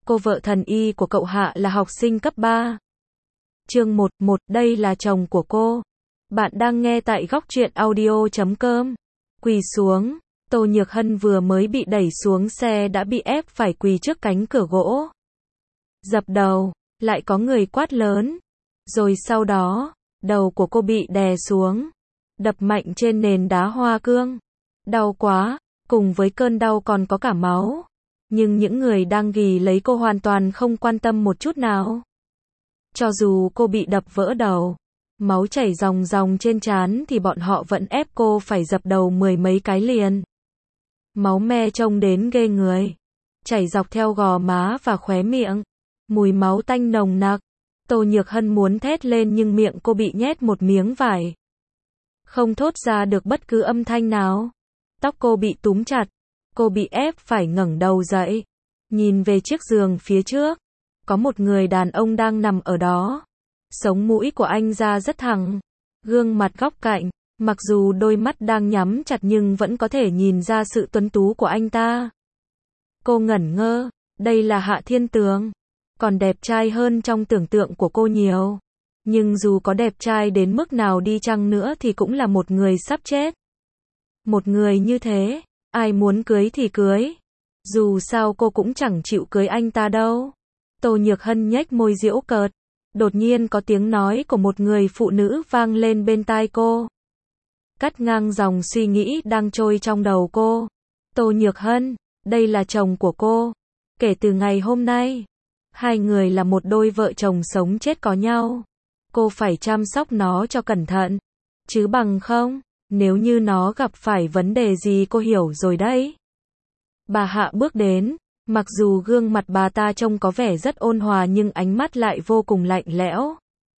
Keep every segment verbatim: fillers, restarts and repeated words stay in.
cô vợ thần y của cậu Hạ là học sinh cấp ba. Chương một, một, đây là chồng của cô. Bạn đang nghe tại góc truyện audio chấm com. Quỳ xuống, Tô Nhược Hân vừa mới bị đẩy xuống xe đã bị ép phải quỳ trước cánh cửa gỗ. Dập đầu, lại có người quát lớn. Rồi sau đó, đầu của cô bị đè xuống, đập mạnh trên nền đá hoa cương. Đau quá, cùng với cơn đau còn có cả máu. Nhưng những người đang ghì lấy cô hoàn toàn không quan tâm một chút nào. Cho dù cô bị đập vỡ đầu, máu chảy ròng ròng trên trán thì bọn họ vẫn ép cô phải dập đầu mười mấy cái liền. Máu me trông đến ghê người, chảy dọc theo gò má và khóe miệng, mùi máu tanh nồng nặc. Tô Nhược Hân muốn thét lên nhưng miệng cô bị nhét một miếng vải, không thốt ra được bất cứ âm thanh nào. Tóc cô bị túm chặt, cô bị ép phải ngẩng đầu dậy, nhìn về chiếc giường phía trước. Có một người đàn ông đang nằm ở đó. Sống mũi của anh ra rất thẳng, gương mặt góc cạnh, mặc dù đôi mắt đang nhắm chặt nhưng vẫn có thể nhìn ra sự tuấn tú của anh ta. Cô ngẩn ngơ, đây là Hạ Thiên Tường, còn đẹp trai hơn trong tưởng tượng của cô nhiều. Nhưng dù có đẹp trai đến mức nào đi chăng nữa thì cũng là một người sắp chết. Một người như thế, ai muốn cưới thì cưới. Dù sao cô cũng chẳng chịu cưới anh ta đâu. Tô Nhược Hân nhếch môi giễu cợt. Đột nhiên có tiếng nói của một người phụ nữ vang lên bên tai cô, cắt ngang dòng suy nghĩ đang trôi trong đầu cô. Tô Nhược Hân, đây là chồng của cô. Kể từ ngày hôm nay, hai người là một đôi vợ chồng sống chết có nhau. Cô phải chăm sóc nó cho cẩn thận, chứ bằng không, nếu như nó gặp phải vấn đề gì cô hiểu rồi đấy. Bà Hạ bước đến. Mặc dù gương mặt bà ta trông có vẻ rất ôn hòa nhưng ánh mắt lại vô cùng lạnh lẽo.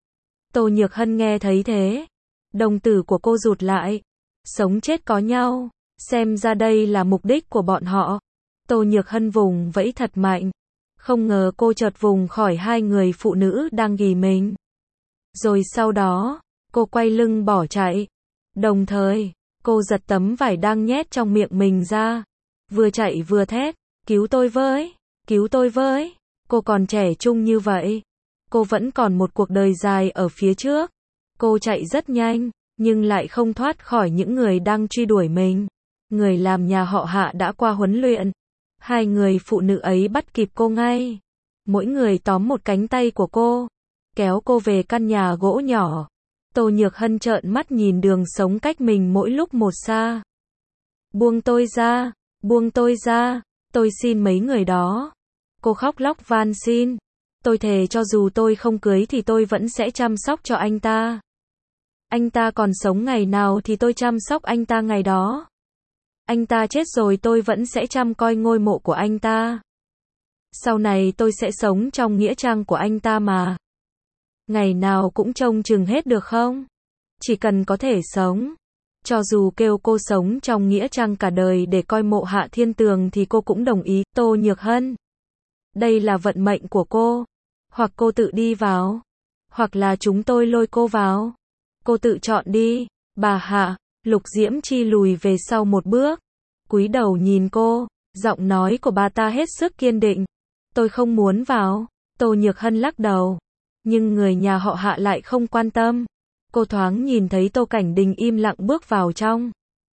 Tô Nhược Hân nghe thấy thế, đồng tử của cô rụt lại. Sống chết có nhau, xem ra đây là mục đích của bọn họ. Tô Nhược Hân vùng vẫy thật mạnh, không ngờ cô chợt vùng khỏi hai người phụ nữ đang ghì mình. Rồi sau đó, cô quay lưng bỏ chạy. Đồng thời, cô giật tấm vải đang nhét trong miệng mình ra, vừa chạy vừa thét. Cứu tôi với, cứu tôi với, cô còn trẻ trung như vậy. Cô vẫn còn một cuộc đời dài ở phía trước. Cô chạy rất nhanh, nhưng lại không thoát khỏi những người đang truy đuổi mình. Người làm nhà họ Hạ đã qua huấn luyện. Hai người phụ nữ ấy bắt kịp cô ngay. Mỗi người tóm một cánh tay của cô, kéo cô về căn nhà gỗ nhỏ. Tô Nhược Hân trợn mắt nhìn đường sống cách mình mỗi lúc một xa. Buông tôi ra, buông tôi ra. Tôi xin mấy người đó. Cô khóc lóc van xin. Tôi thề cho dù tôi không cưới thì tôi vẫn sẽ chăm sóc cho anh ta. Anh ta còn sống ngày nào thì tôi chăm sóc anh ta ngày đó. Anh ta chết rồi tôi vẫn sẽ chăm coi ngôi mộ của anh ta. Sau này tôi sẽ sống trong nghĩa trang của anh ta mà. Ngày nào cũng trông chừng hết được không? Chỉ cần có thể sống. Cho dù kêu cô sống trong nghĩa trang cả đời để coi mộ Hạ Thiên Tường thì cô cũng đồng ý. Tô Nhược Hân, đây là vận mệnh của cô. Hoặc cô tự đi vào, hoặc là chúng tôi lôi cô vào. Cô tự chọn đi. Bà Hạ, Lục Diễm Chi lùi về sau một bước, cúi đầu nhìn cô, giọng nói của bà ta hết sức kiên định. Tôi không muốn vào. Tô Nhược Hân lắc đầu, nhưng người nhà họ Hạ lại không quan tâm. Cô thoáng nhìn thấy Tô Cảnh Đình im lặng bước vào trong.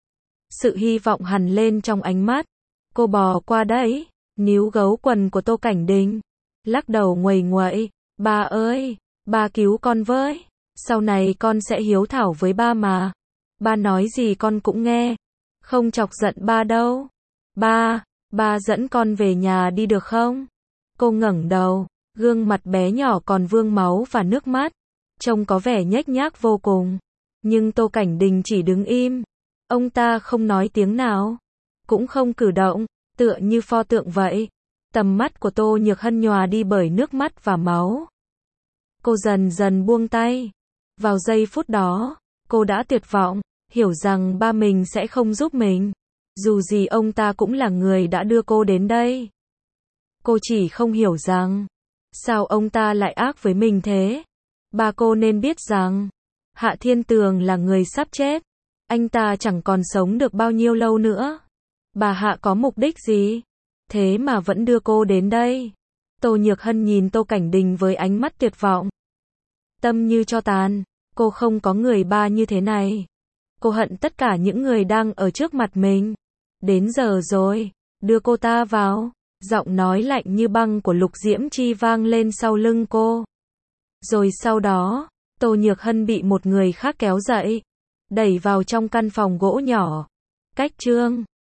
Sự hy vọng hằn lên trong ánh mắt. Cô bò qua đấy, níu gấu quần của Tô Cảnh Đình, lắc đầu nguầy nguậy. Ba ơi, ba cứu con với. Sau này con sẽ hiếu thảo với ba mà. Ba nói gì con cũng nghe. Không chọc giận ba đâu. Ba, ba dẫn con về nhà đi được không? Cô ngẩng đầu, gương mặt bé nhỏ còn vương máu và nước mắt. Trông có vẻ nhếch nhác vô cùng. Nhưng Tô Cảnh Đình chỉ đứng im. Ông ta không nói tiếng nào, cũng không cử động, tựa như pho tượng vậy. Tầm mắt của Tô Nhược Hân nhòa đi bởi nước mắt và máu. Cô dần dần buông tay. Vào giây phút đó, cô đã tuyệt vọng, hiểu rằng ba mình sẽ không giúp mình. Dù gì ông ta cũng là người đã đưa cô đến đây. Cô chỉ không hiểu rằng, sao ông ta lại ác với mình thế? Ba cô nên biết rằng, Hạ Thiên Tường là người sắp chết. Anh ta chẳng còn sống được bao nhiêu lâu nữa. Bà Hạ có mục đích gì? Thế mà vẫn đưa cô đến đây. Tô Nhược Hân nhìn Tô Cảnh Đình với ánh mắt tuyệt vọng. Tâm như tro tàn, cô không có người ba như thế này. Cô hận tất cả những người đang ở trước mặt mình. Đến giờ rồi, đưa cô ta vào. Giọng nói lạnh như băng của Lục Diễm Chi vang lên sau lưng cô. Rồi sau đó, Tô Nhược Hân bị một người khác kéo dậy, đẩy vào trong căn phòng gỗ nhỏ. Cách Trương